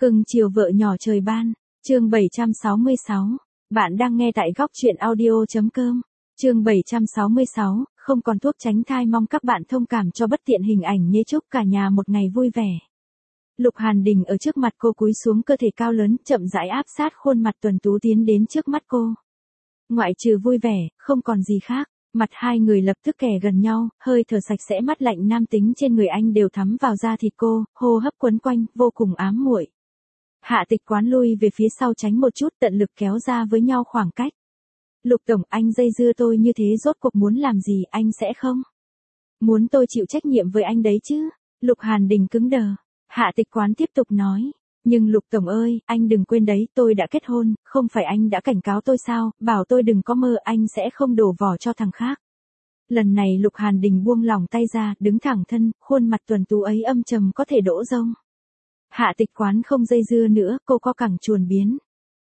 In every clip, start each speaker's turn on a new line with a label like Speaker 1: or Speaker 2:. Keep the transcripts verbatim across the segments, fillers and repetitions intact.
Speaker 1: Cưng chiều vợ nhỏ trời ban, chương bảy trăm sáu mươi sáu. Bạn đang nghe tại góc truyện audio.com. Chương bảy trăm sáu mươi sáu, không còn thuốc tránh thai, mong các bạn thông cảm cho bất tiện hình ảnh nhé, chúc cả nhà một ngày vui vẻ. Lục Hàn Đình ở trước mặt cô cúi xuống, cơ thể cao lớn, chậm rãi áp sát khuôn mặt tuấn tú tiến đến trước mắt cô. Ngoại trừ vui vẻ, không còn gì khác. Mặt hai người lập tức kề gần nhau, hơi thở sạch sẽ mát lạnh nam tính trên người anh đều thấm vào da thịt cô, hô hấp quấn quanh, vô cùng ám muội. Hạ Tịch Quán lui về phía sau tránh một chút, tận lực kéo ra với nhau khoảng cách. Lục tổng, anh dây dưa tôi như thế rốt cuộc muốn làm gì, anh sẽ không? Muốn tôi chịu trách nhiệm với anh đấy chứ? Lục Hàn Đình cứng đờ. Hạ Tịch Quán tiếp tục nói. Nhưng Lục tổng ơi, anh đừng quên đấy, tôi đã kết hôn, không phải anh đã cảnh cáo tôi sao, bảo tôi đừng có mơ anh sẽ không đổ vỏ cho thằng khác. Lần này Lục Hàn Đình buông lỏng tay ra, đứng thẳng thân, khuôn mặt tuấn tú ấy âm trầm có thể đổ rông. Hạ Tịch Quán không dây dưa nữa, cô co cẳng chuồn biến.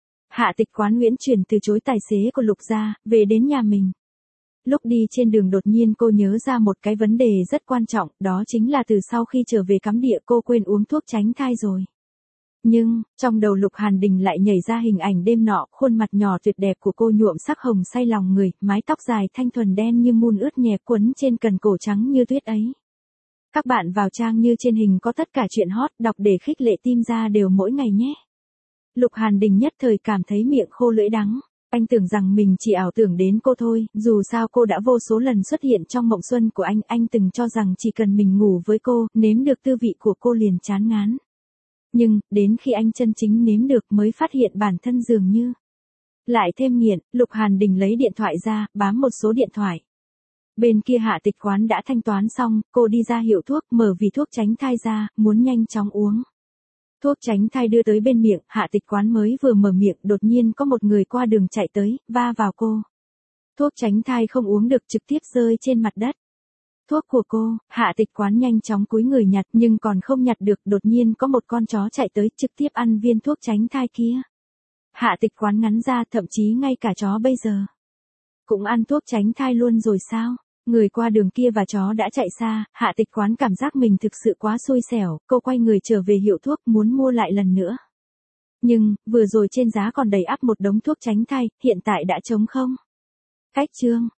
Speaker 1: Hạ Tịch Quán nguyễn chuyển từ chối tài xế của Lục gia, về đến nhà mình. Lúc đi trên đường đột nhiên cô nhớ ra một cái vấn đề rất quan trọng, đó chính là từ sau khi trở về cắm địa cô quên uống thuốc tránh thai rồi. Nhưng, trong đầu Lục Hàn Đình lại nhảy ra hình ảnh đêm nọ, khuôn mặt nhỏ tuyệt đẹp của cô nhuộm sắc hồng say lòng người, mái tóc dài thanh thuần đen như mun ướt nhẹ quấn trên cần cổ trắng như tuyết ấy. Các bạn vào trang như trên hình có tất cả chuyện hot, đọc để khích lệ tim ra đều mỗi ngày nhé. Lục Hàn Đình nhất thời cảm thấy miệng khô lưỡi đắng. Anh tưởng rằng mình chỉ ảo tưởng đến cô thôi, dù sao cô đã vô số lần xuất hiện trong mộng xuân của anh, anh từng cho rằng chỉ cần mình ngủ với cô, nếm được tư vị của cô liền chán ngán. Nhưng, đến khi anh chân chính nếm được mới phát hiện bản thân dường như lại thêm nghiện. Lục Hàn Đình lấy điện thoại ra, bám một số điện thoại. Bên kia Hạ Tịch Quán đã thanh toán xong, cô đi ra hiệu thuốc, mở vỉ thuốc tránh thai ra, muốn nhanh chóng uống. Thuốc tránh thai đưa tới bên miệng, Hạ Tịch Quán mới vừa mở miệng, đột nhiên có một người qua đường chạy tới, va vào cô. Thuốc tránh thai không uống được, trực tiếp rơi trên mặt đất. Thuốc của cô, Hạ Tịch Quán nhanh chóng cúi người nhặt, nhưng còn không nhặt được, đột nhiên có một con chó chạy tới, trực tiếp ăn viên thuốc tránh thai kia. Hạ Tịch Quán ngắn ra, thậm chí ngay cả chó bây giờ cũng ăn thuốc tránh thai luôn rồi sao? Người qua đường kia và chó đã chạy xa, Hạ Tịch Quán cảm giác mình thực sự quá xui xẻo, cô quay người trở về hiệu thuốc muốn mua lại lần nữa. Nhưng, vừa rồi trên giá còn đầy ắp một đống thuốc tránh thai, hiện tại đã trống không. Cách chương